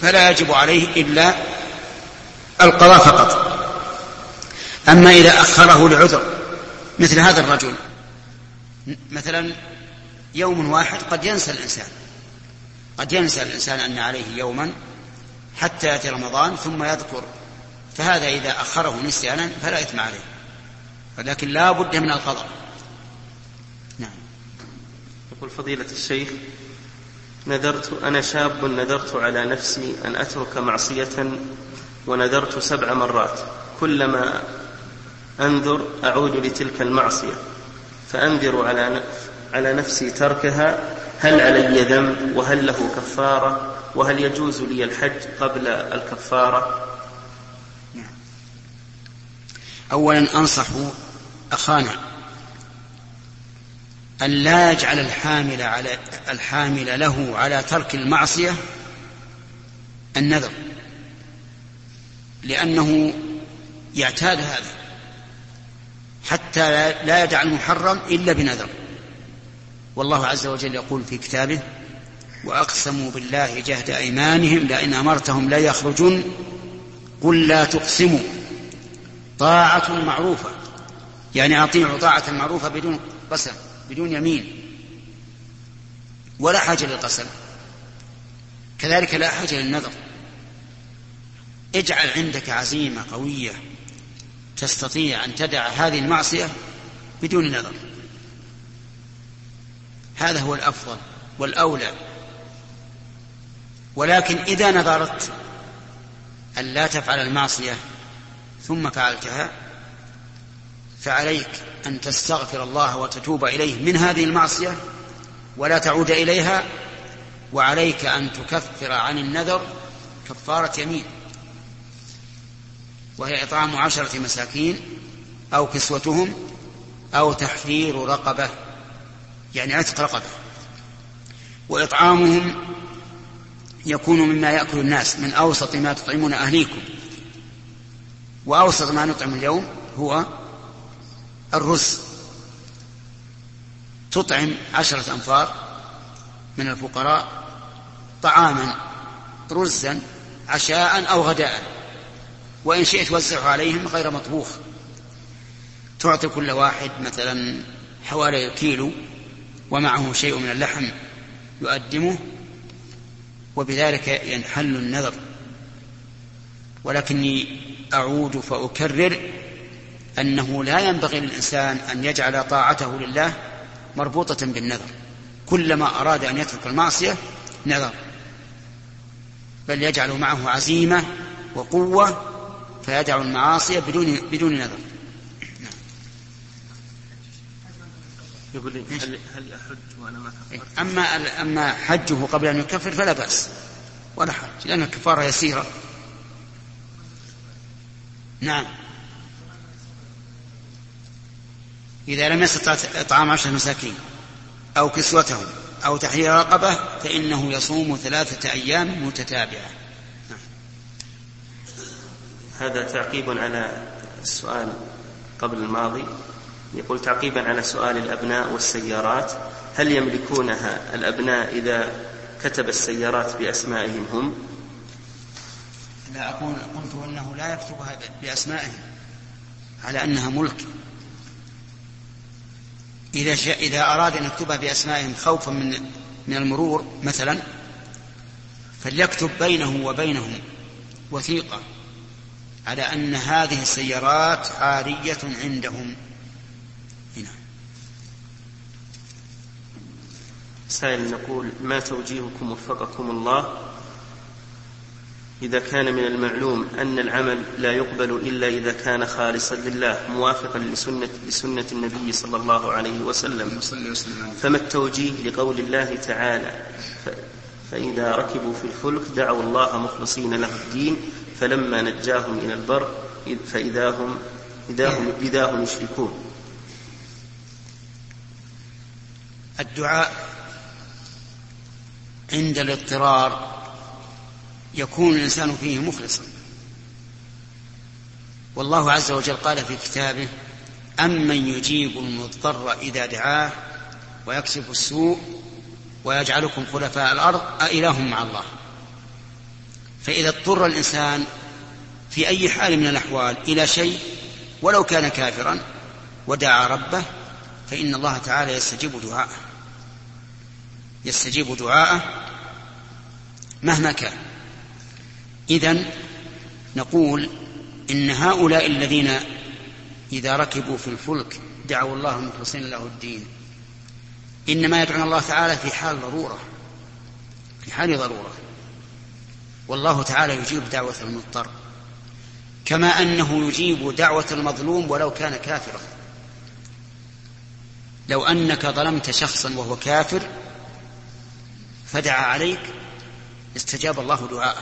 فلا يجب عليه إلا القضاء فقط. أما إذا أخره لعذر مثل هذا الرجل مثلا يوم واحد قد ينسى الإنسان أن عليه يوما حتى يأتي رمضان ثم يذكر، فهذا إذا أخره نسيانا فلا إثم عليه، ولكن لا بد من القضاء. نعم. يقول فضيلة الشيخ: أنا شاب نذرت على نفسي أن أترك معصية ونذرت 7 مرات، كلما أنذر أعود لتلك المعصية، فأنذر على نفسي تركها، هل علي ذنب وهل له كفارة وهل يجوز لي الحج قبل الكفارة؟ أولا أنصح أخانا أن لا يجعل الحامل له على ترك المعصية النذر، لأنه يعتاد هذا حتى لا يدع المحرم إلا بنذر. والله عز وجل يقول في كتابه: وأقسموا بالله جهد أيمانهم لئن أمرتهم لا يخرجون قل لا تقسموا طاعة معروفة، يعني أطيعوا طاعة معروفة بدون قسم بدون يمين، ولا حاجة للقسم، كذلك لا حاجة للنذر. اجعل عندك عزيمة قوية تستطيع أن تدع هذه المعصية بدون نذر، هذا هو الأفضل والأولى. ولكن إذا نذرت أن لا تفعل المعصية ثم فعلتها فعليك أن تستغفر الله وتتوب إليه من هذه المعصية ولا تعود إليها، وعليك أن تكفر عن النذر كفارة يمين، وهي إطعام 10 مساكين أو كسوتهم أو تحرير رقبة، يعني عتق رقبة. وإطعامهم يكون مما يأكل الناس من أوسط ما تطعمون أهليكم، وأوسط ما نطعم اليوم هو الرز، تطعم 10 أنفار من الفقراء طعاما رزا عشاء أو غداء، وإن شئت وزعه عليهم غير مطبوخ، تعطي كل واحد مثلا حوالي كيلو ومعه شيء من اللحم يقدمه، وبذلك ينحل النذر. ولكني أعود فأكرر أنه لا ينبغي للإنسان أن يجعل طاعته لله مربوطة بالنذر، كلما أراد أن يترك المعصية نذر، بل يجعل معه عزيمة وقوة فيدع المعاصي بدون نذر. يقول لي هل أحج وأنا ما كفرت؟ أما حجه قبل أن يكفر فلا بأس ولا حج، لأن الكفارة يسيرة. نعم. إذا لم يستطع إطعام 10 مساكين أو كسوتهم أو تحرير رقبة فإنه يصوم 3 أيام متتابعة. هذا تعقيب على السؤال قبل الماضي، يقول تعقيبا على سؤال الأبناء والسيارات: هل يملكونها الأبناء إذا كتب السيارات بأسمائهم هم؟ لا، قلت أنه لا يكتبها بأسمائهم على أنها ملك. إذا أراد أن يكتبها بأسمائهم خوفا من المرور مثلا فليكتب بينه وبينهم وثيقة على أن هذه السيارات عارية عندهم. هنا سائل نقول: ما توجيهكم وفقكم الله إذا كان من المعلوم أن العمل لا يقبل إلا إذا كان خالصا لله موافقا لسنة النبي صلى الله عليه وسلم، فما التوجيه لقول الله تعالى: فإذا ركبوا في الفلك دعوا الله مخلصين له الدين فلما نجاهم إلى البر إذا هم يشركون؟ الدعاء عند الاضطرار يكون الإنسان فيه مخلصا، والله عز وجل قال في كتابه: أمن يجيب المضطر إذا دعاه ويكشف السوء ويجعلكم خلفاء الأرض أإله مع الله. فإذا اضطر الإنسان في أي حال من الأحوال إلى شيء ولو كان كافرا ودعا ربه فإن الله تعالى يستجيب دعاءه مهما كان. إذن نقول إن هؤلاء الذين إذا ركبوا في الفلك دعوا الله مخلصين له الدين إنما يدعون الله تعالى في حال ضرورة، والله تعالى يجيب دعوة المضطر كما أنه يجيب دعوة المظلوم ولو كان كافرا. لو أنك ظلمت شخصا وهو كافر فدعا عليك استجاب الله دعاءه.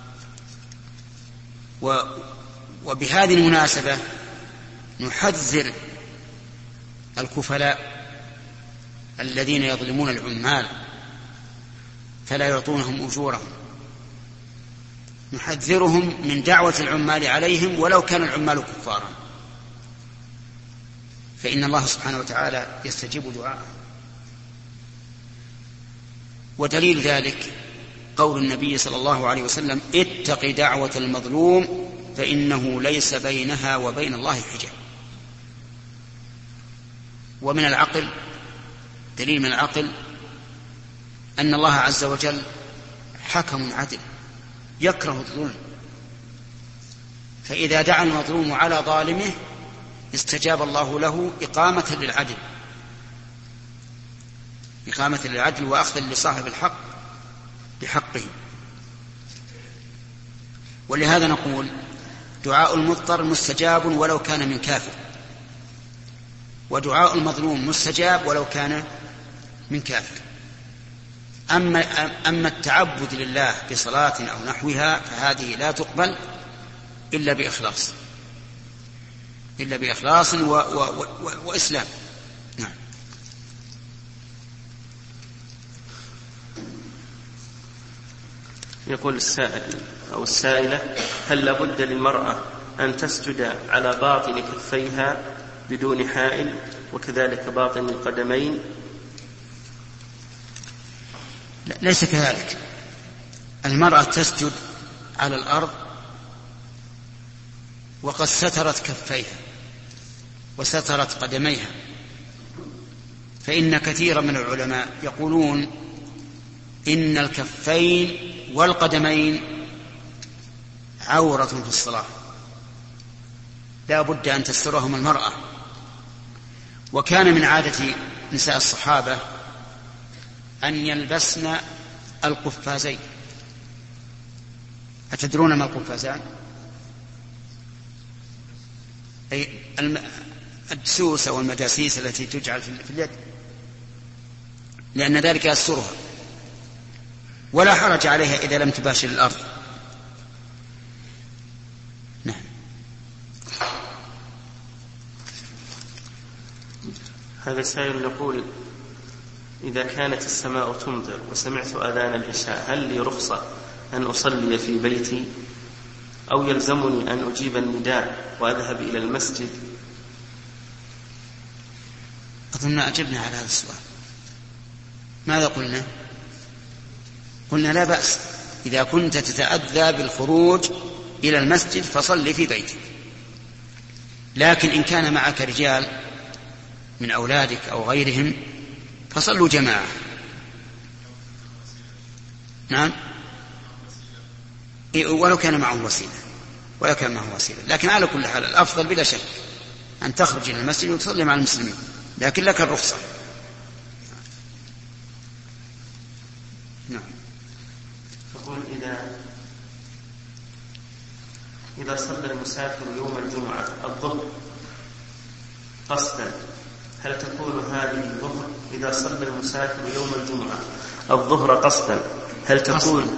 وبهذه المناسبة نحذر الكفلاء الذين يظلمون العمال فلا يعطونهم أجورهم، نحذرهم من دعوة العمال عليهم ولو كان العمال كفارا، فإن الله سبحانه وتعالى يستجيب دعاءه. ودليل ذلك قول النبي صلى الله عليه وسلم: اتق دعوة المظلوم فإنه ليس بينها وبين الله حجاب. ومن العقل، دليل من العقل، أن الله عز وجل حكم عدل يكره الظلم، فإذا دعا المظلوم على ظالمه استجاب الله له إقامة للعدل وأخذا لصاحب الحق بحقه. ولهذا نقول دعاء المضطر مستجاب ولو كان من كافر، ودعاء المظلوم مستجاب ولو كان من كافر. أما التعبد لله بصلاة أو نحوها فهذه لا تقبل إلا بإخلاص وإسلام. نعم. يقول السائل أو السائلة: هل لابد للمرأة أن تسجد على باطن كفيها بدون حائل وكذلك باطن القدمين؟ ليس كذلك. المرأة تسجد على الأرض وقد سترت كفيها وسترت قدميها، فإن كثيرا من العلماء يقولون إن الكفين والقدمين عورة في الصلاة لا بد أن تسترهم المرأة. وكان من عادة نساء الصحابة أن يلبسن القفازين. أتدرون ما القفازان؟ أي الدسوس أو المداسيس التي تجعل في اليد، لأن ذلك يسترها ولا حرج عليها إذا لم تباشر الأرض. نعم. هذا سائل يقول: إذا كانت السماء تمطر وسمعت أذان العشاء هل لي رخصة أن أصلي في بيتي أو يلزمني أن أجيب النداء وأذهب إلى المسجد؟ أظن أجبنا على هذا السؤال. ماذا قلنا؟ قلنا لا بأس إذا كنت تتأذى بالخروج إلى المسجد فصلي في بيتك، لكن إن كان معك رجال من أولادك أو غيرهم فصلوا جماعة. نعم، ولو كان معه وسيلة، لكن على كل حال الأفضل بلا شك أن تخرج إلى المسجد وتصلي مع المسلمين، لكن لك الرخصة. نعم. يقول: إذا صلى المسافر يوم الجمعة الظهر قصدا هل تكون هذه الظهر؟ إذا صلى المسافر يوم الجمعة الظهر قصدا هل تكون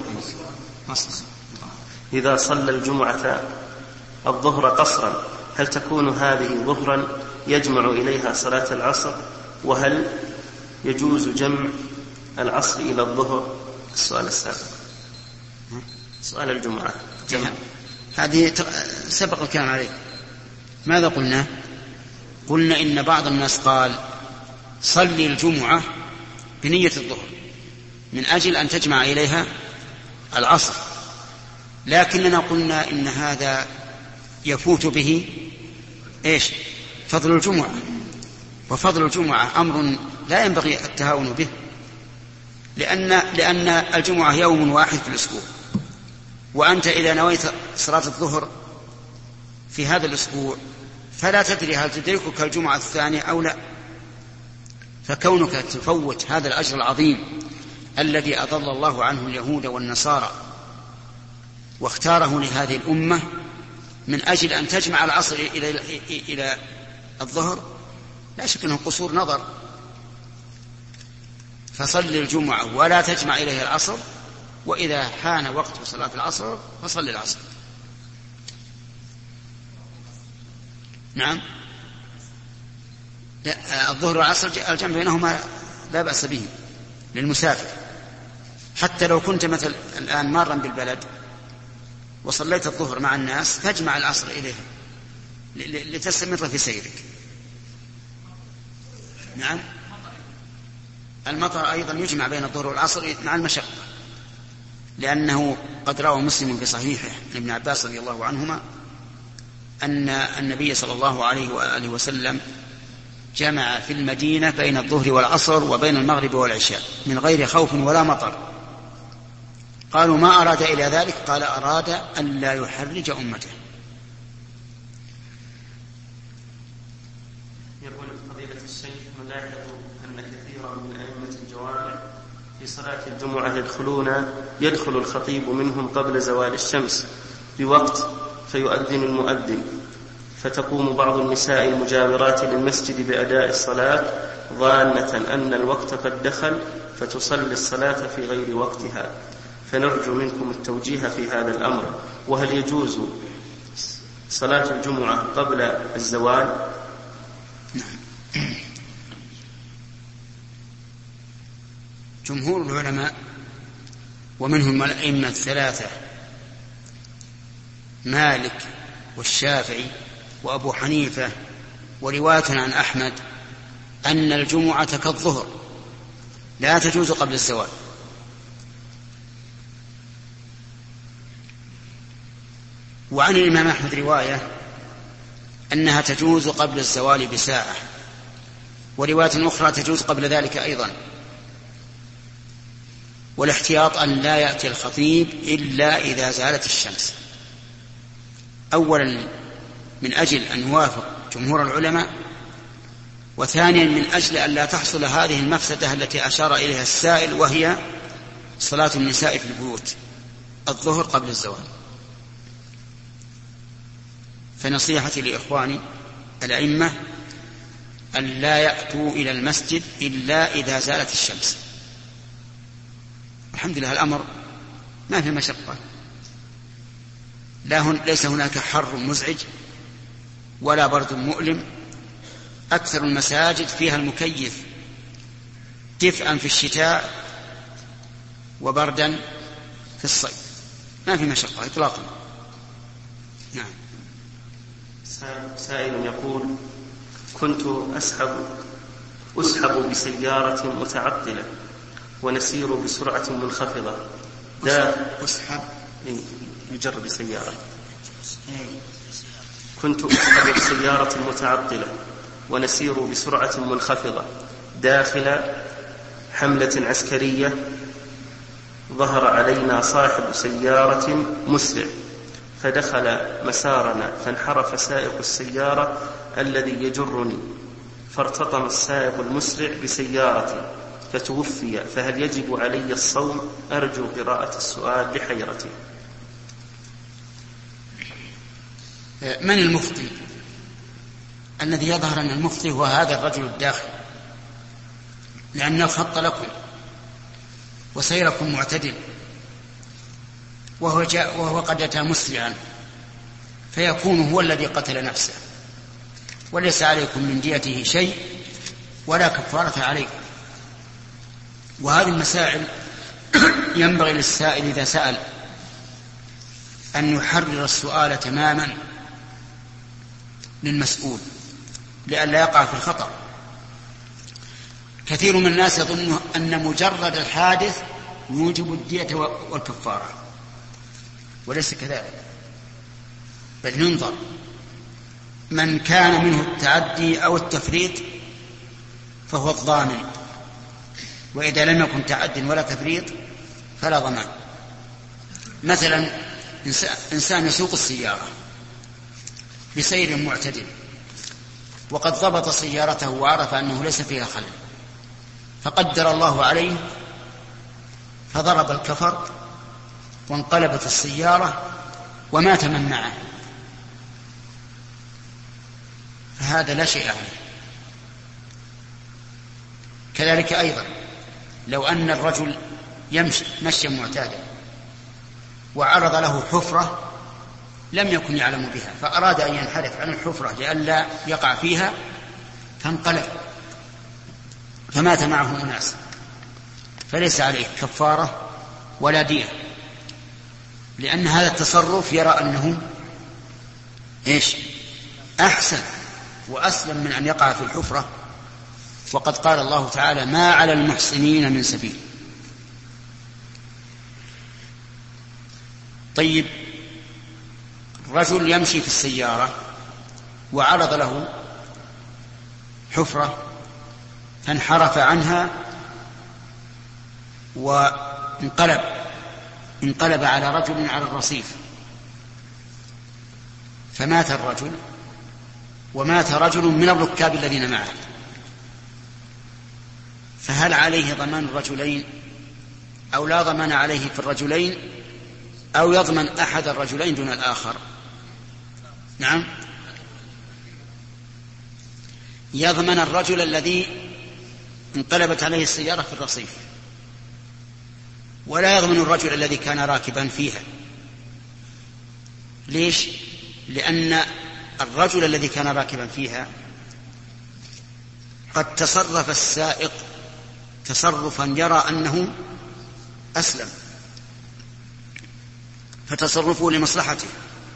إذا صلى الجمعة الظهر قصرا هل تكون هذه ظهرا يجمع إليها صلاة العصر؟ وهل يجوز جمع العصر إلى الظهر؟ السؤال السابق، سؤال الجمعة جمع. هذه سبق الكلام عليه. ماذا قلنا؟ قلنا إن بعض الناس قال صلي الجمعة بنية الظهر من أجل أن تجمع إليها العصر، لكننا قلنا إن هذا يفوت به إيش؟ فضل الجمعة، وفضل الجمعة أمر لا ينبغي التهاون به، لأن الجمعة يوم واحد في الأسبوع، وأنت إذا نويت صلاة الظهر في هذا الأسبوع فلا تدري هل تدركك الجمعة الثانية أو لا، فكونك تفوت هذا الأجر العظيم الذي أضل الله عنه اليهود والنصارى واختاره لهذه الأمة من أجل أن تجمع العصر إلى الظهر، لا شك أنه قصور نظر. فصل الجمعة ولا تجمع إليها العصر، وإذا حان وقت صلاة العصر فصل العصر. نعم، الظهر والعصر الجمع بينهما لا بأس به للمسافر، حتى لو كنت مثل الآن مارا بالبلد وصليت الظهر مع الناس فاجمع العصر إليها لتستمر في سيرك. نعم، المطر أيضا يجمع بين الظهر والعصر مع المشقة، لأنه قد روى مسلم في صحيحه عن ابن عباس رضي الله عنهما أن النبي صلى الله عليه وآله وسلم جمع في المدينة بين الظهر والعصر وبين المغرب والعشاء من غير خوف ولا مطر. قالوا ما أراد إلى ذلك؟ قال أراد أن لا يحرج أمته. يقول فضيلة الشيخ نلاحظ أن كثيرا من أئمة الجوامع في صلاة الجمعة يدخل الخطيب منهم قبل زوال الشمس بوقت فيؤذن المؤذن، فتقوم بعض النساء المجاورات للمسجد بأداء الصلاة ظانة أن الوقت قد دخل فتصلي الصلاة في غير وقتها، فنرجو منكم التوجيه في هذا الأمر، وهل يجوز صلاة الجمعة قبل الزوال؟ جمهور العلماء ومنهم الأئمة الثلاثة مالك والشافعي وأبو حنيفة ورواية عن أحمد أن الجمعة كالظهر لا تجوز قبل الزوال، وعن الإمام أحمد رواية أنها تجوز قبل الزوال بساعة، ورواية أخرى تجوز قبل ذلك أيضا. والاحتياط أن لا يأتي الخطيب إلا إذا زالت الشمس، أولا من أجل أن يوافق جمهور العلماء، وثانيا من أجل أن لا تحصل هذه المفسدة التي أشار إليها السائل، وهي صلاة النساء في البيوت الظهر قبل الزوال. فنصيحتي لإخواني الأئمة أن لا يأتوا إلى المسجد إلا إذا زالت الشمس. الحمد لله الأمر ما في مشقة، ليس هناك حر مزعج ولا برد مؤلم، أكثر المساجد فيها المكيف دفئا في الشتاء وبردا في الصيف، ما في مشقة إطلاقا. نعم. سائل يقول كنت أسحب بسيارة متعطلة ونسير بسرعة منخفضة. أسحب يجرب سيارة. كنت أسحب بسيارة متعطلة ونسير بسرعة منخفضة داخل حملة عسكرية، ظهر علينا صاحب سيارة مسرع فدخل مسارنا، فانحرف سائق السيارة الذي يجرني، فارتطم السائق المسرع بسيارتي فتوفي، فهل يجب علي الصوم؟ أرجو قراءة السؤال لحيرتي. من المفضي؟ الذي يظهر أن المفضي هو هذا الرجل الداخل، لأن الخط وسيركم معتدل، وهو قد أتى مسرعا، فيكون هو الذي قتل نفسه، وليس عليكم من ديته شيء ولا كفارة عليكم. وهذه المسائل ينبغي للسائل إذا سأل أن يحرر السؤال تماما للمسؤول لئلا يقع في الخطأ. كثير من الناس يظن أن مجرد الحادث يوجب الدية والكفارة، وليس كذلك، بل ننظر من كان منه التعدي أو التفريط فهو الضامن، وإذا لم يكن تعد ولا تفريط فلا ضمان. مثلا إنسان يسوق السيارة بسير معتدل وقد ضبط سيارته وعرف أنه ليس فيها خلل، فقدر الله عليه فضرب الكفر وانقلبت السيارة ومات من معه، فهذا لا شيء عليه. كذلك أيضا لو أن الرجل يمشي مشيا معتادا وعرض له حفرة لم يكن يعلم بها، فأراد أن ينحرف عن الحفرة لئلا يقع فيها فانقلب فمات معه أناس، فليس عليه كفارة ولا دية، لأن هذا التصرف يرى أنه أحسن وأسلم من أن يقع في الحفرة، وقد قال الله تعالى: ما على المحسنين من سبيل. طيب، رجل يمشي في السيارة وعرض له حفرة فانحرف عنها وانقلب على رجل على الرصيف فمات الرجل ومات رجل من الركاب الذين معه، فهل عليه ضمان الرجلين أو لا ضمان عليه في الرجلين، أو يضمن أحد الرجلين دون الآخر؟ نعم، يضمن الرجل الذي انقلبت عليه السيارة في الرصيف، ولا يضمن الرجل الذي كان راكبا فيها. ليش؟ لأن الرجل الذي كان راكبا فيها قد تصرف السائق تصرفا يرى أنه أسلم، فتصرفه لمصلحته.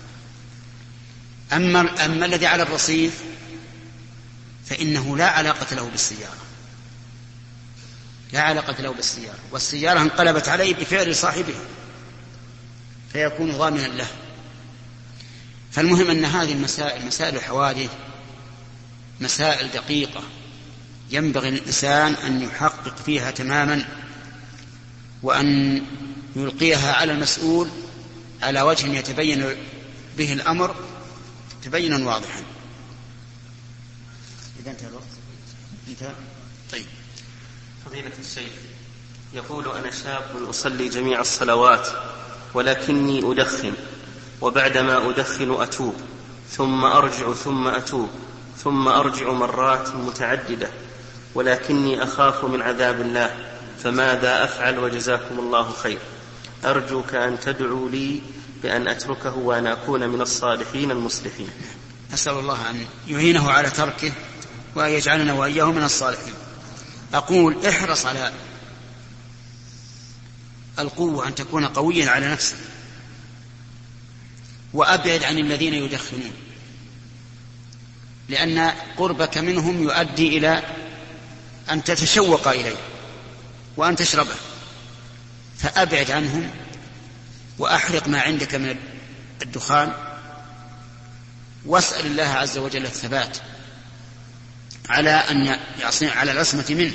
أما الذي على الرصيف فإنه لا علاقة له بالسيارة، لا علاقة له بالسيارة، والسيارة انقلبت عليه بفعل صاحبها فيكون ضامنا له. فالمهم أن هذه المسائل مسائل الحوادث مسائل دقيقة ينبغي للإنسان أن يحقق فيها تماما، وأن يلقيها على المسؤول على وجه يتبين به الأمر تبينا واضحا. إذا انتهى الوقت. انتهى. طيب. فضيلة الشيخ يقول: أنا شاب أصلي جميع الصلوات ولكني أدخن، وبعدما أدخن أتوب، ثم أرجع ثم أتوب، ثم أرجع مرات متعددة، ولكني أخاف من عذاب الله، فماذا أفعل وجزاكم الله خير؟ أرجوك أن تدعوا لي بأن أتركه وأن أكون من الصالحين المصلحين. أسأل الله أن يعينه على تركه وأن يجعلنا وإياه من الصالحين. أقول: احرص على القوة، أن تكون قويا على نفسك، وأبعد عن الذين يدخنون، لأن قربك منهم يؤدي إلى أن تتشوق إليه وأن تشربه، فأبعد عنهم وأحرق ما عندك من الدخان، واسأل الله عز وجل الثبات على أن يعصي على العصمة منه.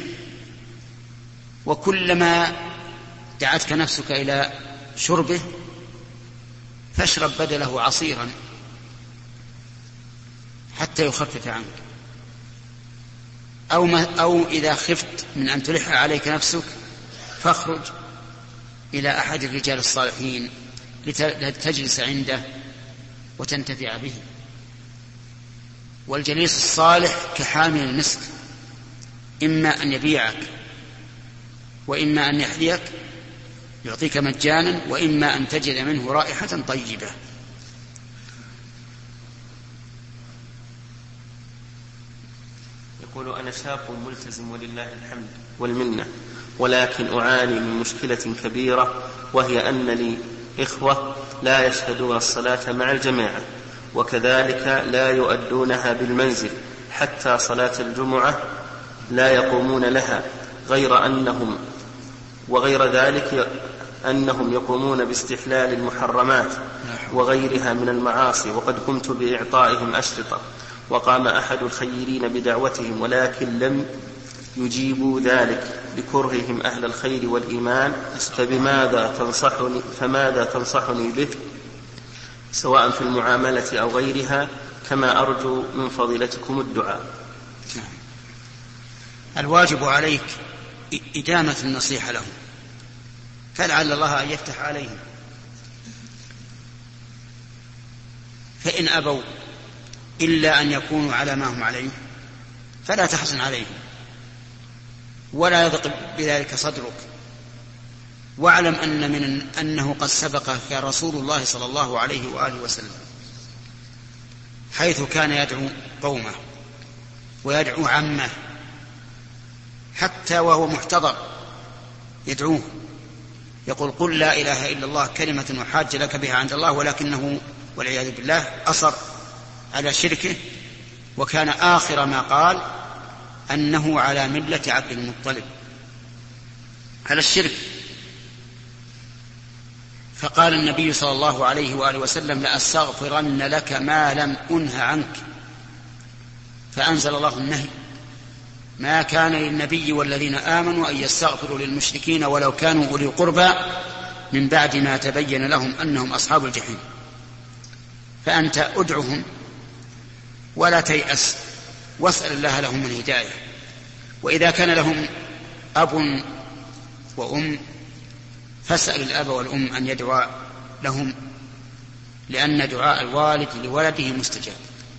وكلما دعتك نفسك إلى شربه فاشرب بدله عصيرا حتى يخفف عنك، أو إذا خفت من أن تلح عليك نفسك فاخرج إلى أحد الرجال الصالحين لتجلس عنده وتنتفع به. والجليس الصالح كحامل المسك، إما أن يبيعك وإما أن يحذيك يعطيك مجانا، وإما أن تجد منه رائحة طيبة. يقول: أنا شاب ملتزم ولله الحمد والمنة، ولكن أعاني من مشكلة كبيرة، وهي أن لي إخوة لا يشهدون الصلاة مع الجماعة، وكذلك لا يؤدونها بالمنزل، حتى صلاة الجمعة لا يقومون لها، غير أنهم يقومون باستحلال المحرمات وغيرها من المعاصي، وقد قمت بإعطائهم أشرطة وقام أحد الخيرين بدعوتهم، ولكن لم يجيبوا ذلك بكرههم أهل الخير والإيمان، فماذا تنصحني به سواء في المعاملة أو غيرها، كما أرجو من فضيلتكم الدعاء. الواجب عليك إدامة النصيحة لهم، فلعل الله أن يفتح عليهم، فإن أبوا إلا أن يكونوا على ما هم عليه فلا تحزن عليهم ولا يضق بذلك صدرك، واعلم أنه قد سبقك رسول الله صلى الله عليه وآله وسلم، حيث كان يدعو قومه ويدعو عمه حتى وهو محتضر يدعوه، يقول قل لا إله إلا الله كلمة أحاج لك بها عند الله، ولكنه والعياذ بالله أصر على شركه، وكان آخر ما قال أنه على ملة عبد المطلب على الشرك. فقال النبي صلى الله عليه وآله وسلم لأستغفرن لك ما لم أنه عنك، فأنزل الله النهي ما كان للنبي والذين آمنوا أن يستغفروا للمشركين ولو كانوا أولي قربى من بعد ما تبين لهم أنهم أصحاب الجحيم. فأنت أدعهم ولا تيأس، واسأل الله لهم الهداية، وإذا كان لهم أب وأم فاسأل الأب والأم أن يدعو لهم، لأن دعاء الوالد لولده مستجاب.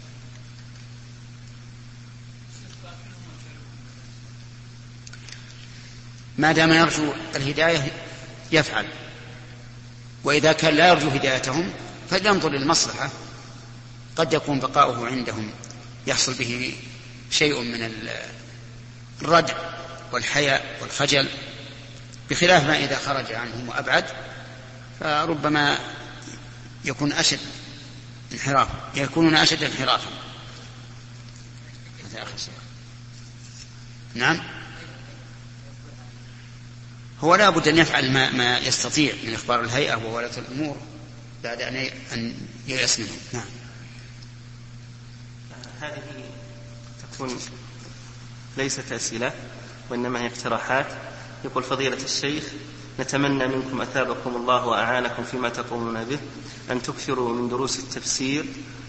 ما دام يرجو الهداية يفعل، وإذا كان لا يرجو هدايتهم فلينظر للمصلحة، قد يكون بقاؤه عندهم يحصل به شيء من الردع والحياء والخجل، بخلاف ما إذا خرج عنهم وأبعد فربما يكونون أشد انحرافا. هذا آخر شيء. نعم، هو لا بد أن يفعل ما يستطيع من إخبار الهيئة وولاة الأمور بعد أن ييأس منهم. نعم. هذه تكون ليست أسئلة وإنما هي اقتراحات. يقول فضيلة الشيخ نتمنى منكم أثابكم الله وأعانكم فيما تقومون به أن تكثروا من دروس التفسير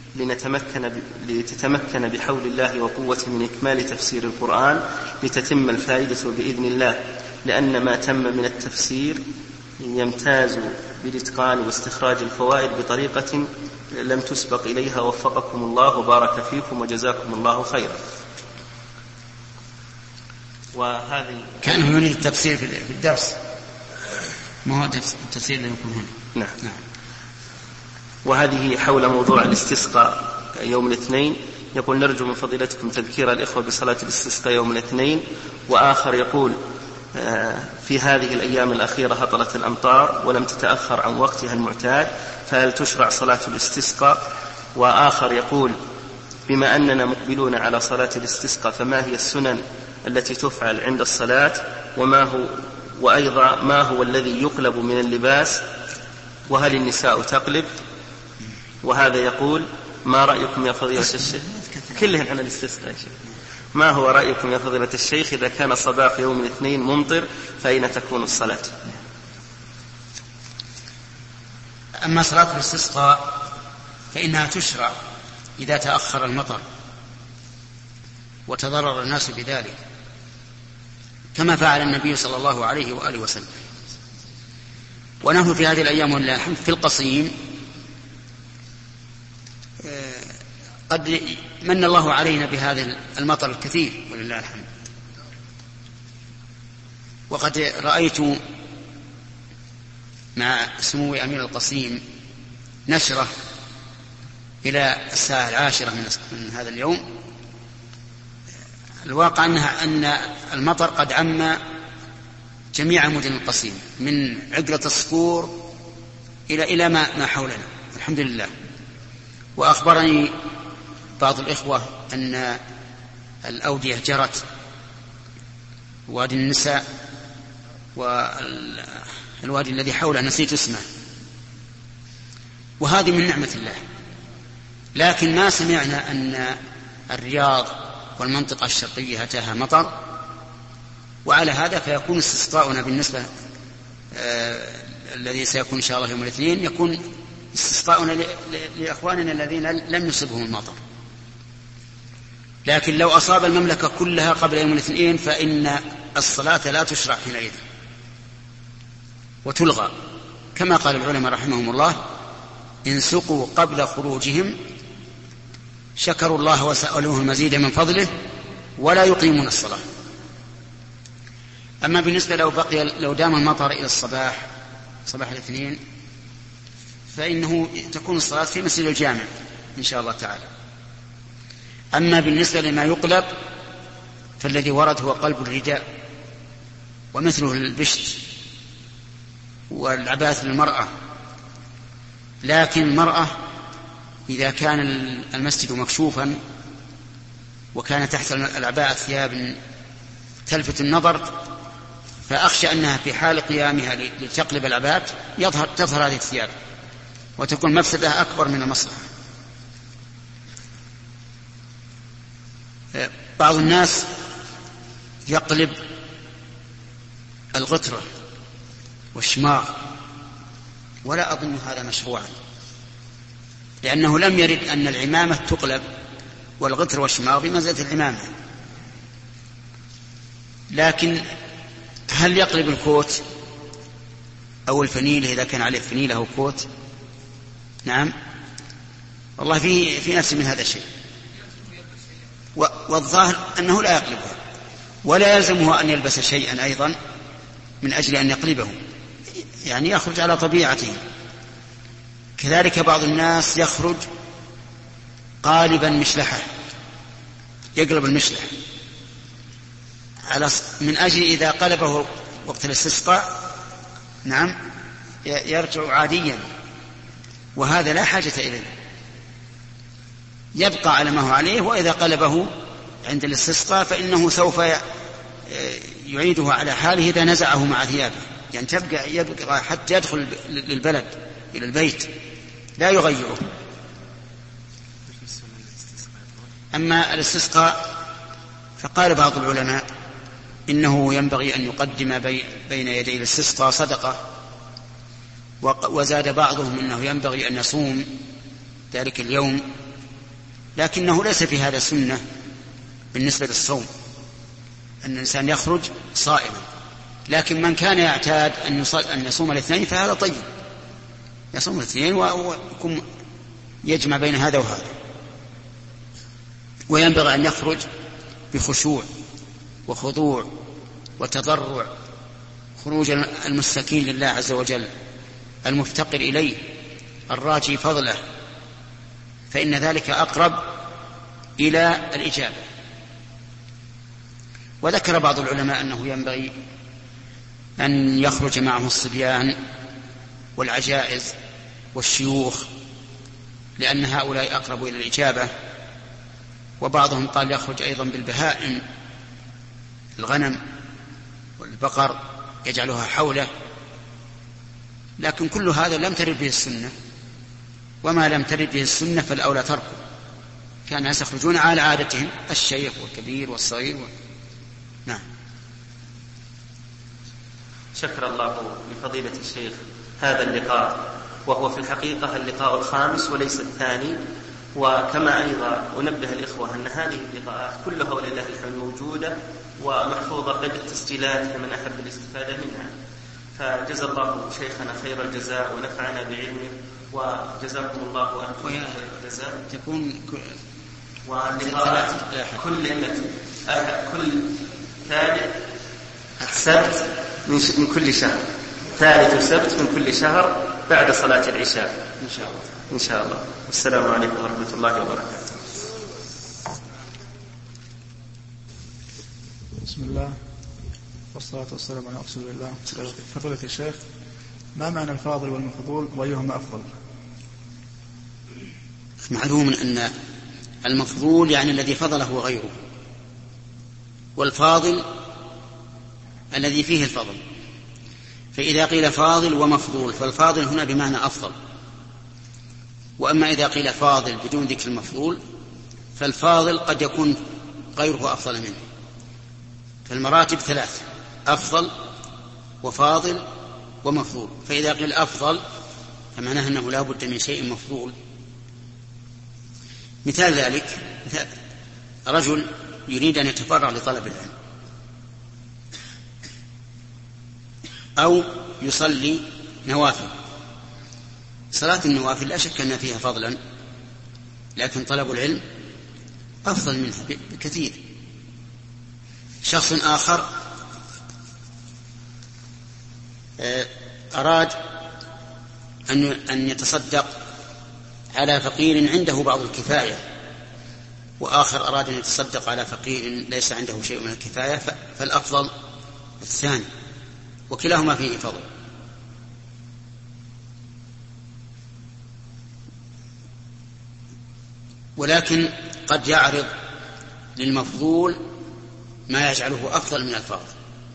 لتتمكن بحول الله وقوته من إكمال تفسير القرآن لتتم الفائدة بإذن الله، لأن ما تم من التفسير يمتاز بالإتقان واستخراج الفوائد بطريقة لم تسبق إليها، وفقكم الله وبارك فيكم وجزاكم الله خيرا. وهذه كان يريد التفسير في الدرس، ما هو التفسير اللي يكون هنا. نعم. وهذه حول موضوع الاستسقاء يوم الاثنين. يقول نرجو من فضيلتكم تذكير الإخوة بصلاة الاستسقاء يوم الاثنين. وآخر يقول في هذه الأيام الأخيرة هطلت الأمطار ولم تتأخر عن وقتها المعتاد، فهل تشرع صلاة الاستسقاء؟ وآخر يقول بما أننا مقبلون على صلاة الاستسقاء فما هي السنن التي تفعل عند الصلاة، وأيضا ما هو الذي يقلب من اللباس، وهل النساء تقلب؟ وهذا يقول ما رأيكم يا فضيلة الشيخ، كلهم عن الاستسقاء، ما هو رأيكم يا فضيلة الشيخ إذا كان صباح يوم الاثنين ممطر فأين تكون الصلاة؟ أما صلاة الاستسقاء فإنها تشرع إذا تأخر المطر وتضرر الناس بذلك، كما فعل النبي صلى الله عليه وآله وسلم. ونحن في هذه الأيام ولله الحمد في القصيم قد من الله علينا بهذا المطر الكثير ولله الحمد. وقد رأيت مع سمو أمير القصيم نشرة إلى الساعة 10 من هذا اليوم، الواقع أن المطر قد عم جميع مدن القصيم من عقلة الصقور إلى ما حولنا الحمد لله. وأخبرني بعض الإخوة أن الأودية جرت، وادي النساء والوادي الذي حوله نسيت اسمه، وهذه من نعمة الله. لكن ما سمعنا أن الرياض والمنطقة الشرقية أتاها مطر، وعلى هذا فيكون استسقاؤنا بالنسبة الذي سيكون إن شاء الله يوم الاثنين يكون استسقاؤنا لإخواننا الذين لم يصبهم المطر. لكن لو أصاب المملكة كلها قبل يوم الاثنين فإن الصلاة لا تشرع حينئذ وتلغى، كما قال العلماء رحمهم الله: إن سقوا قبل خروجهم شكروا الله وسألوه المزيد من فضله ولا يقيمون الصلاة. أما بالنسبة لو دام المطر إلى صباح الاثنين فإنه تكون الصلاة في مسجد الجامع إن شاء الله تعالى. أما بالنسبة لما يقلب فالذي ورد هو قلب الرداء ومثله البشت والعباث للمرأة. لكن المرأة إذا كان المسجد مكشوفا وكان تحت العباءة ثياب تلفت النظر فأخشى أنها في حال قيامها لتقلب العباءة تظهر هذه الثياب وتكون مفسدة أكبر من المصلحة. بعض الناس يقلب الغترة والشماغ، ولا أظن هذا مشروعا، لأنه لم يرد أن العمامة تقلب والغتر والشماغ بمنزلة العمامة. لكن هل يقلب الكوت أو الفنيلة إذا كان عليه فنيلة أو كوت؟ نعم، والله في نفس من هذا الشيء، والظاهر أنه لا يقلبها، ولا يلزمه أن يلبس شيئا أيضا من أجل أن يقلبه، يعني يخرج على طبيعته. كذلك بعض الناس يخرج قالبا مشلحة، يقلب المشلح من أجل إذا قلبه وقت الاستسقاء نعم يرجع عاديا، وهذا لا حاجة إليه، يبقى على ما هو عليه، وإذا قلبه عند الاستسقاء فإنه سوف يعيده على حاله إذا نزعه مع ثيابه، يعني يبقى حتى يدخل للبلد إلى البيت لا يغيره. أما الاستسقاء فقال بعض العلماء إنه ينبغي أن يقدم بين يدي الاستسقاء صدقة، وزاد بعضهم إنه ينبغي أن يصوم ذلك اليوم، لكنه ليس في هذا سنة بالنسبة للصوم أن الإنسان يخرج صائما. لكن من كان يعتاد أن يصوم الاثنين فهذا طيب، يصوم الاثنين ويكون يجمع بين هذا وهذا. وينبغي أن يخرج بخشوع وخضوع وتضرع، خروج المستكين لله عز وجل المفتقر إليه الراجي فضله، فإن ذلك أقرب إلى الإجابة. وذكر بعض العلماء أنه ينبغي أن يخرج معه الصبيان والعجائز والشيوخ، لأن هؤلاء أقرب إلى الإجابة. وبعضهم قال يخرج أيضا بالبهائم، الغنم والبقر يجعلها حوله، لكن كل هذا لم ترد به السنة، وما لم ترد به السنة فالأولى تركه. كان الناس يخرجون على عادتهم، الشيخ والكبير والصغير نعم. شكر الله لفضيلة الشيخ هذا اللقاء، وهو في الحقيقة اللقاء الخامس وليس الثاني. وكما أيضا أنبه الإخوة أن هذه اللقاءات كلها ولله الحمد موجودة ومحفوظة لدى التسجيلات لمن أحب الاستفادة منها. فجزا الله شيخنا خير الجزاء ونفعنا بعلمه، وجزاكم الله أنتم خير الجزاء. تكون واللقاءات كل ثالث سبت من كل شهر، ثالث سبت من كل شهر بعد صلاة العشاء إن شاء الله. والسلام عليكم ورحمة الله وبركاته. بسم الله والصلاة والسلام على رسول الله. فضيلة الشيخ، ما معنى الفاضل والمفضول وأيهما أفضل؟ معلوم أن المفضول يعني الذي فضله غيره، والفاضل الذي فيه الفضل. فإذا قيل فاضل ومفضول فالفاضل هنا بمعنى أفضل، وأما إذا قيل فاضل بدون ذكر المفضول فالفاضل قد يكون غيره أفضل منه. فالمراتب ثلاث: أفضل وفاضل ومفضول. فإذا قيل أفضل فمعناه أنه لا بد من شيء مفضول. مثال ذلك رجل يريد أن يتفرغ لطلب العلم أو يصلي نوافل. صلاة النوافل لا شك أن فيها فضلا، لكن طلب العلم أفضل منها بكثير. شخص آخر أراد أن يتصدق على فقير عنده بعض الكفاية، وآخر أراد أن يتصدق على فقير ليس عنده شيء من الكفاية، فالأفضل الثاني، وكلاهما فيه فضل. ولكن قد يعرض للمفضول ما يجعله أفضل من الفاضل.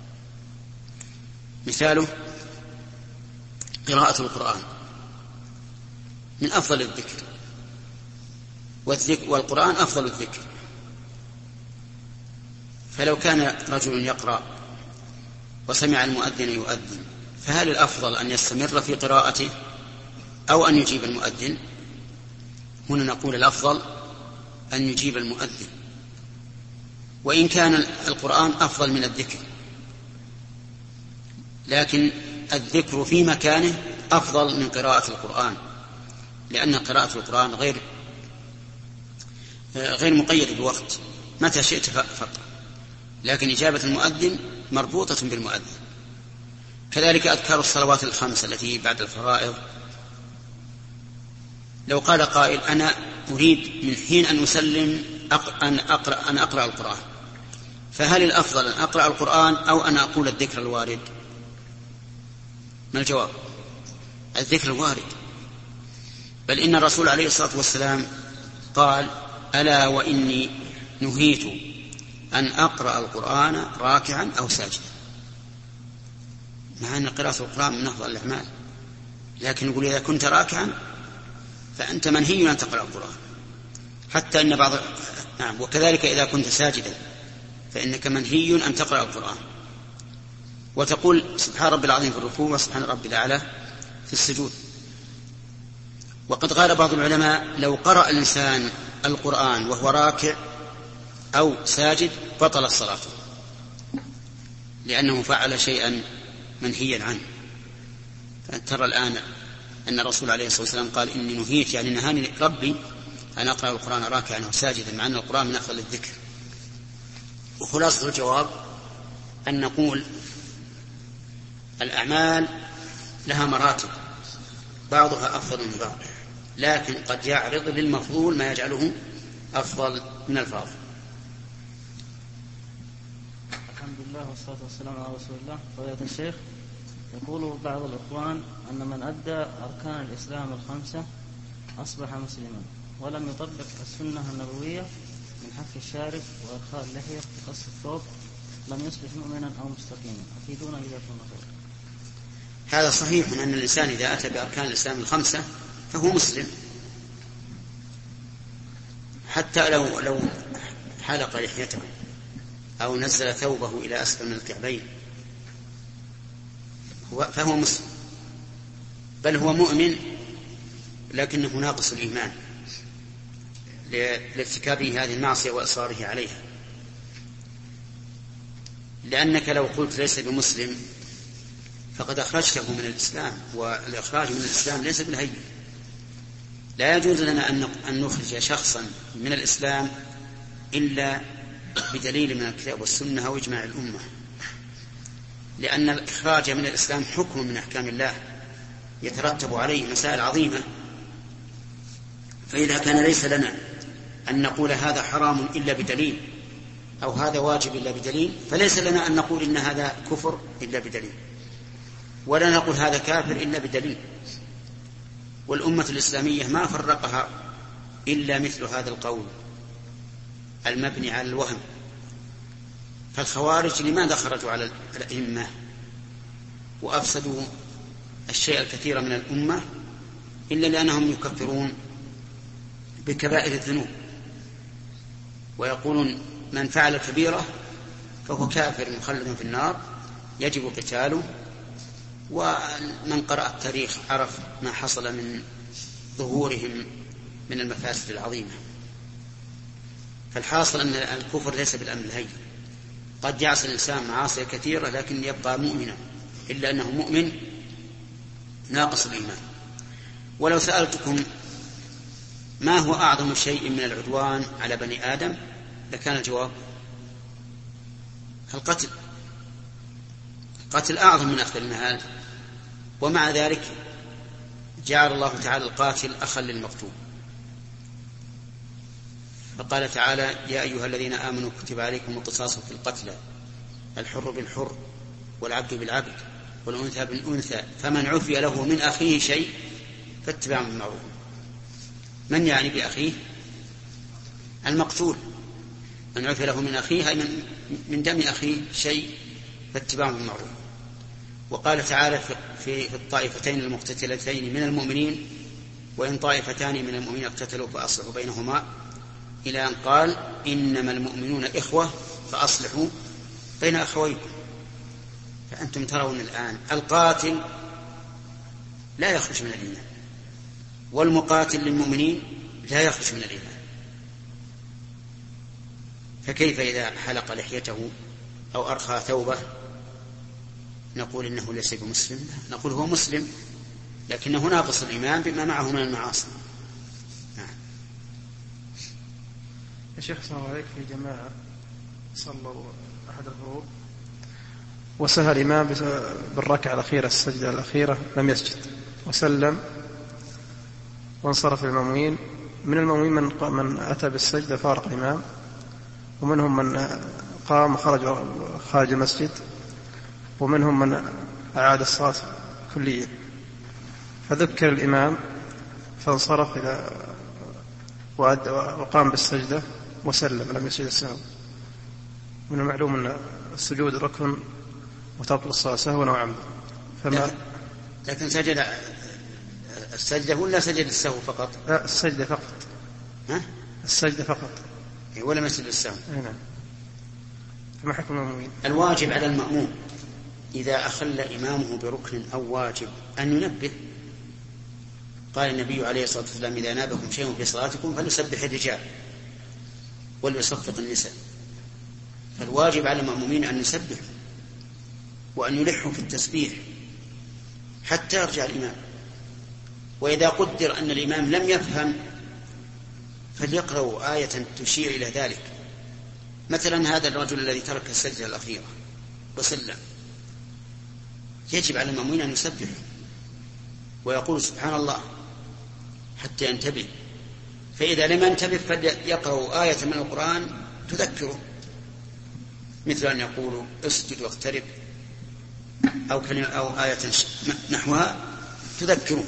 مثاله قراءة القرآن من أفضل الذكر، والقرآن أفضل الذكر. فلو كان رجل يقرأ وسمع المؤذن يؤذن، فهل الأفضل أن يستمر في قراءته أو أن يجيب المؤذن؟ هنا نقول الأفضل أن يجيب المؤذن، وإن كان القرآن أفضل من الذكر، لكن الذكر في مكانه أفضل من قراءة القرآن، لأن قراءة القرآن غير مقيدة بوقت، متى شئت فقط، لكن إجابة المؤذن مربوطة بالمؤذن. كذلك أذكار الصلوات الخمس التي بعد الفرائض، لو قال قائل أنا أريد من حين أن أسلم أن أقرأ القرآن، فهل الأفضل أن أقرأ القرآن أو أن أقول الذكر الوارد؟ ما الجواب؟ الذكر الوارد. بل إن الرسول عليه الصلاة والسلام قال: ألا وإني نهيت أن أقرأ القرآن راكعا أو ساجدا. مع أن قراءة القرآن من أفضل الأعمال، لكن يقول إذا كنت راكعا فأنت منهي أن تقرأ القرآن، حتى أن بعض وكذلك إذا كنت ساجدا فإنك منهي أن تقرأ القرآن، وتقول سبحان ربي العظيم في الركوع وسبحان ربي الأعلى في السجود. وقد قال بعض العلماء: لو قرأ الإنسان القرآن وهو راكع أو ساجد بطلت صلاته، لأنه فعل شيئا منهيا عنه. ترى الآن أن الرسول عليه الصلاة والسلام قال: إني نهيت، يعني نهاني ربي أن أقرأ القرآن راكعا أو ساجدا، مع أن القرآن من أفضل الذكر. وخلاصة الجواب أن نقول الأعمال لها مراتب، بعضها أفضل من بعض، لكن قد يعرض للمفضول ما يجعله أفضل من الفاضل. الحمد لله والصلاة والسلام على رسول الله. فضيلة الشيخ، يقول بعض الإخوان أن من أدى أركان الإسلام الخمسة أصبح مسلما، ولم يطبق السنة النبوية من حف الشارب وإرخاء اللحية وقص الثوب لم يصبح مؤمنا أو مستقيما. أفيدونا إذا كنا خير. هذا صحيح أن الإنسان إذا أتى بأركان الإسلام الخمسة فهو مسلم، حتى لو حلق لحيته أو نزل ثوبه إلى أسفل من الكعبين فهو مسلم، بل هو مؤمن لكنه ناقص الإيمان لارتكابه هذه المعصية وإصراره عليها. لأنك لو قلت ليس بمسلم فقد أخرجته من الإسلام، والإخراج من الإسلام ليس بالهين. لا يجوز لنا أن نخرج شخصا من الإسلام إلا بدليل من الكتاب والسنة أو إجماع الأمة، لأن الإخراج من الإسلام حكم من أحكام الله يترتب عليه مسائل عظيمة. فإذا كان ليس لنا أن نقول هذا حرام إلا بدليل أو هذا واجب إلا بدليل، فليس لنا أن نقول إن هذا كفر إلا بدليل، ولا نقول هذا كافر إلا بدليل. والأمة الإسلامية ما فرقها إلا مثل هذا القول المبني على الوهم. فالخوارج لماذا خرجوا على الأئمة؟ وأفسدوا الشيء الكثير من الأمة، إلا لأنهم يكفرون بكبائر الذنوب ويقولون من فعل كبيرة فهو كافر مخلد في النار يجب قتاله. ومن قرأ التاريخ عرف ما حصل من ظهورهم من المفاسد العظيمة. فالحاصل أن الكفر ليس بالأمر الهين، قد يعصي الإنسان معاصي كثيرة لكن يبقى مؤمنا، إلا أنه مؤمن ناقص الإيمان. ولو سألتكم ما هو أعظم شيء من العدوان على بني آدم لكان الجواب القتل. القتل أعظم من أخذ المال، ومع ذلك جعل الله تعالى القاتل أخا للمقتول، فقال تعالى يا أيها الذين آمنوا كتب عليكم القصاص في القتلى الحر بالحر والعبد بالعبد والأنثى بالأنثى فمن عفي له من أخيه شيء فاتباع بالمعروف. من يعني بأخيه؟ المقتول. من عفي له من أخيه أي من دم أخيه شيء فاتباع بالمعروف. وقال تعالى في الطائفتين المقتتلتين من المؤمنين وإن طائفتان من المؤمنين اقتتلوا فأصلحوا بينهما إلى أن قال إنما المؤمنون إخوة فأصلحوا بين أخويكم. فأنتم ترون الآن القاتل لا يخرج من الإيمان، والمقاتل للمؤمنين لا يخرج من الإيمان. فكيف إذا حلق لحيته أو أرخى ثوبه نقول إنه ليس بمسلم؟ نقول هو مسلم لكنه ناقص الإيمان بما معه من المعاصي. يا شيخ صلى الله عليك، في جماعة صلوا أحد الفروض وسهى الإمام بالركعة الأخيرة السجدة الأخيرة لم يسجد وسلم وانصرف المأمومين. من المأمومين من أتى بالسجدة فارق الإمام، ومنهم من قام خارج المسجد، ومنهم من أعاد الصلاة كليا. فذكر الإمام فانصرف إلى وقام بالسجدة وسلم لم يسجد السهو. من المعلوم أن السجود ركن وتبطل الصلاة سهوا أو عمدا. لكن سجد السجدة ولا سجد السهو فقط؟ لا، السجدة فقط. السجدة فقط ولا مسجد السهو. نعم. فما حكم المأمومين؟ الواجب على المأموم إذا أخل إمامه بركن أو واجب أن ينبه. قال النبي عليه الصلاة والسلام إذا نابكم شيء في صلاتكم فليسبح الرجال وليصفق النساء. فالواجب على المأمومين أن يسبحوا وأن يلحوا في التسبيح حتى يرجع الإمام. وإذا قدر أن الإمام لم يفهم فليقرأوا آية تشير إلى ذلك. مثلا هذا الرجل الذي ترك السجدة الأخيرة وسلم، يجب على المأمومين أن يسبحوا ويقول سبحان الله حتى ينتبه. فإذا لم ينتبه فليقرأوا آية من القرآن تذكره، مثل أن يقولوا اسجد واقترب أو آية نحوها تذكره.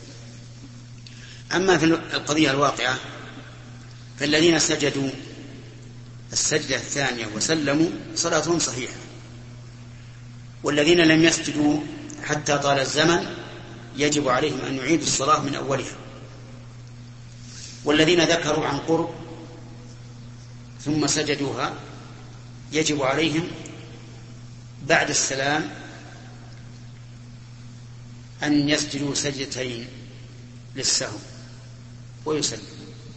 أما في القضية الواقعة فالذين سجدوا السجدة الثانية وسلموا صلاتهم صحيحة، والذين لم يسجدوا حتى طال الزمن يجب عليهم أن يعيدوا الصلاة من أولها. والذين ذكروا عن قرب ثم سجدوها يجب عليهم بعد السلام أن يسجدوا سجدتين للسهو ويسلم.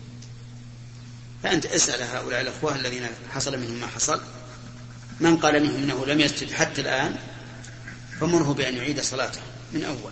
فأنت اسأل هؤلاء الأخوة الذين حصل منهم ما حصل، من قال منهم أنه لم يسجد حتى الآن فمره بأن يعيد صلاته من أول.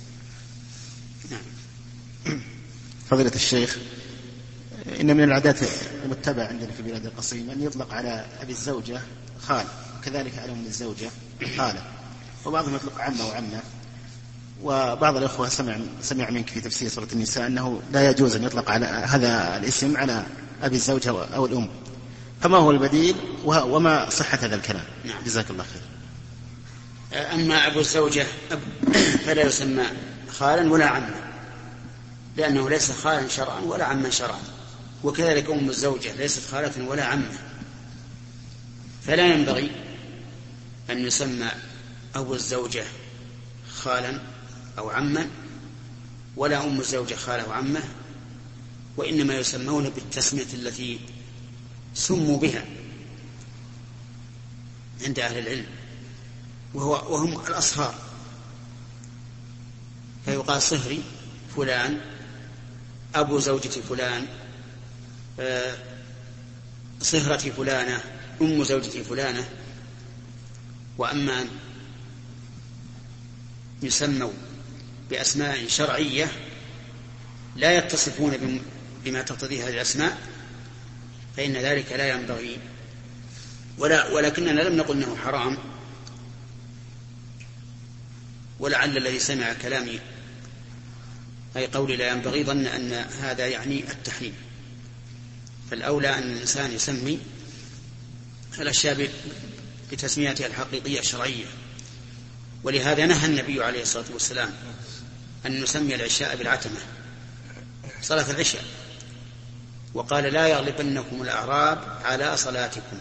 نعم. فضيلة الشيخ، إن من العادات المتبعة عندنا في بلاد القصيم أن يطلق على أبي الزوجة خال، وكذلك على أم الزوجة خالة، وبعضهم يطلق عمه وعمه. وبعض الأخوة سمع منك في تفسير سورة النساء أنه لا يجوز أن يطلق على هذا الاسم على أبي الزوجة أو الأم، فما هو البديل وما صحة هذا الكلام؟ نعم. جزاك الله خير. أما أبو الزوجة فلا يسمى خالا ولا عما، لأنه ليس خالا شرعا ولا عما شرعا، وكذلك أم الزوجة ليست خالة ولا عمة، فلا ينبغي أن يسمى أبو الزوجة خالا أو عما، ولا أم الزوجة خاله وعمه، وإنما يسمون بالتسمية التي سموا بها عند أهل العلم، وهم الأصهار، فيقال صهري فلان، أبو زوجة فلان، صهرة فلانة، أم زوجة فلانة. وأما يسموا بأسماء شرعية لا يتصفون بما تقتضيه هذه الأسماء فإن ذلك لا ينبغي، ولكننا لم نقل أنه حرام، ولعل الذي سمع كلامي أي قولي لا ينبغي ظن أن هذا يعني التحريم، فالأولى أن الإنسان يسمي الأشياء بتسميتها الحقيقية الشرعية. ولهذا نهى النبي عليه الصلاة والسلام أن نسمي العشاء بالعتمة، صلاة العشاء، وقال لا يغلبنكم الأعراب على صلاتكم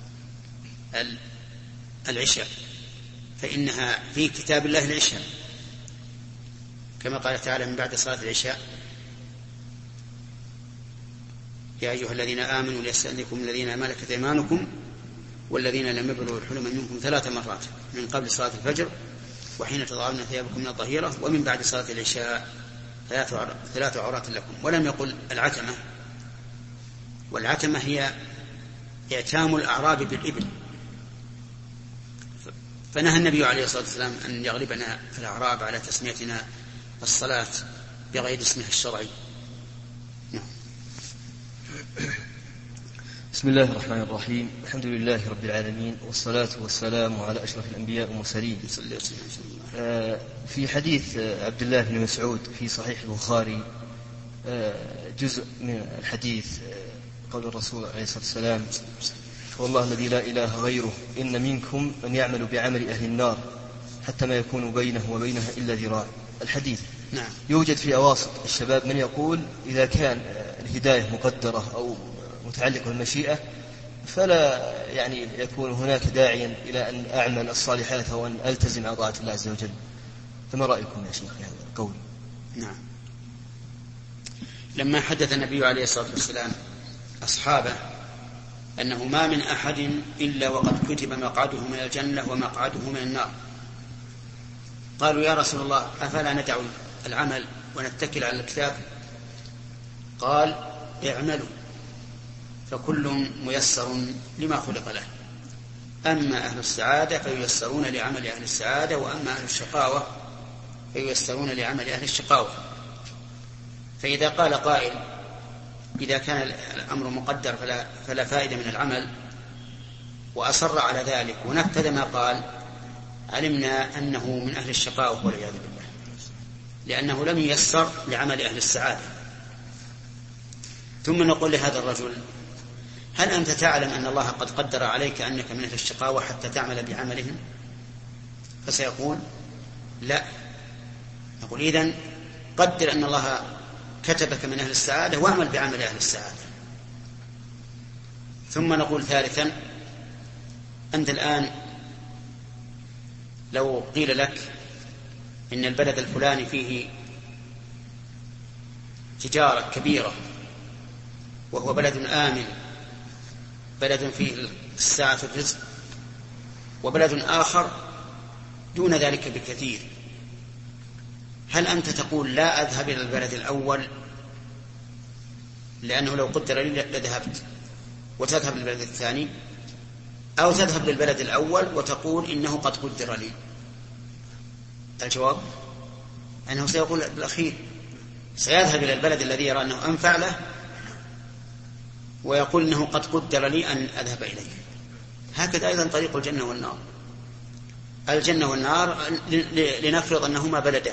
العشاء، فإنها في كتاب الله العشاء، كما قال تعالى من بعد صلاة العشاء يا أيها الذين آمنوا ليستأذنكم الذين ملكت أيمانكم والذين لم يبلغوا الحلم منكم 3 مرات من قبل صلاة الفجر وحين تضعون ثيابكم من الظهيرة ومن بعد صلاة العشاء 3 عورات لكم. ولم يقل العتمة، والعتمة هي إعتام الأعراب بالإبل، فنهى النبي عليه الصلاة والسلام أن يغلبنا في الأعراب على تسميتنا الصلاة بغير اسمها الشرعي. بسم الله الرحمن الرحيم، الحمد لله رب العالمين، والصلاة والسلام على أشرف الأنبياء والمرسلين. في حديث عبد الله بن مسعود في صحيح البخاري جزء من الحديث قول الرسول عليه الصلاة والسلام والله الذي لا إله غيره إن منكم من يعمل بعمل أهل النار حتى ما يكون بينه وبينها إلا ذراع. الحديث يوجد في أواسط الشباب من يقول إذا كان الهداية مقدرة أو متعلقة بالمشيئة فلا يعني يكون هناك داعيا إلى أن أعمل الصالحات أو أن ألتزم على طاعة الله عز وجل. فما رأيكم يا شيخ في هذا القول؟ نعم، لما حدث النبي عليه الصلاة والسلام أصحابه أنه ما من أحد إلا وقد كتب مقعده من الجنة ومقعده من النار، قالوا يا رسول الله أفلا ندع العمل ونتكل على الكتاب؟ قال اعملوا فكل ميسر لما خلق له، أما أهل السعادة فييسرون لعمل أهل السعادة، وأما أهل الشقاوة فييسرون لعمل أهل الشقاوة. فإذا قال قائل إذا كان الأمر مقدر فلا فائدة من العمل، وأصر على ذلك ونفذ ما قال، علمنا أنه من أهل الشقاوة والعياذ بالله، لأنه لم ييسر لعمل أهل السعادة. ثم نقول لهذا الرجل هل أنت تعلم أن الله قد قدر عليك أنك من أهل الشقاوة حتى تعمل بعملهم؟ فسيقول لا. نقول إذن قدر أن الله كتبك من أهل السعادة واعمل بعمل أهل السعادة. ثم نقول ثالثا أنت الآن لو قيل لك إن البلد الفلاني فيه تجارة كبيرة وهو بلد آمن، بلد فيه السعة الرزق، وبلد آخر دون ذلك بكثير، هل أنت تقول لا أذهب إلى البلد الأول لأنه لو قدر لي لذهبت وتذهب للبلد الثاني، أو تذهب للبلد الأول وتقول إنه قد قدر لي؟ الجواب أنه سيقول بالأخير، سيذهب إلى البلد الذي يرى أنه أنفع له ويقول إنه قد قدر لي أن أذهب إليه. هكذا أيضا طريق الجنة والنار. الجنة والنار لنفرض أنهما بلدا،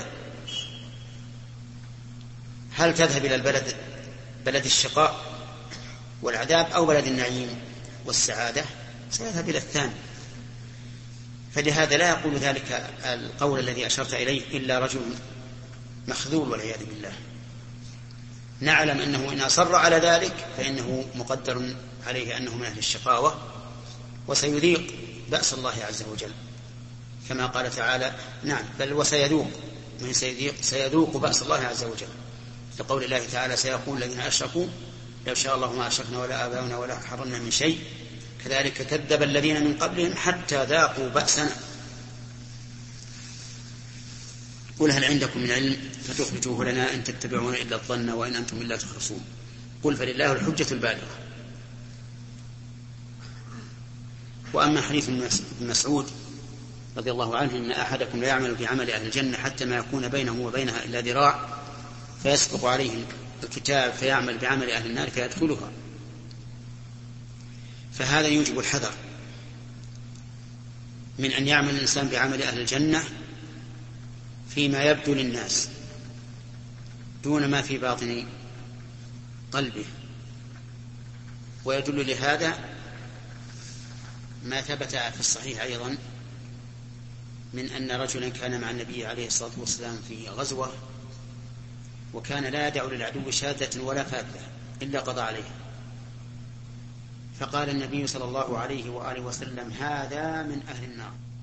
هل تذهب إلى بلد الشقاء والعذاب أو بلد النعيم والسعادة؟ سيذهب إلى الثاني. فلهذا لا يقول ذلك القول الذي أشرت إليه إلا رجل مخذول والعياذ بالله. نعلم أنه إن أصر على ذلك فإنه مقدر عليه أنه من أهل الشقاوة وسيذيق بأس الله عز وجل. كما قال تعالى نعم بل وسيذوق من سيذوق بأس الله عز وجل، لقول الله تعالى سيقول الذين أشركوا لو شاء الله ما أشركنا ولا آباؤنا ولا حرمنا من شيء كذلك كذب الذين من قبلهم حتى ذاقوا بأسنا. قل هل عندكم من علم فتخرجوه لنا إن تتبعون إلا الظن وإن أنتم إلا تخرصون قل فلله الحجة البالغة. وأما حديث ابن مسعود رضي الله عنه إن أحدكم لا يعمل بعمل أهل الجنة حتى ما يكون بينه وبينها إلا ذراع فيسبق عليه الكتاب فيعمل بعمل أهل النار فيدخلها، فهذا يوجب الحذر من أن يعمل الإنسان بعمل أهل الجنة فيما يبدو للناس دون ما في باطن قلبه. ويدل لهذا ما ثبت في الصحيح أيضا من أن رجلا كان مع النبي عليه الصلاة والسلام في غزوة وكان لا يدع للعدو شاذة ولا فاذة إلا قضى عليها، فقال النبي صلى الله عليه وآله وسلم هذا من أهل النار.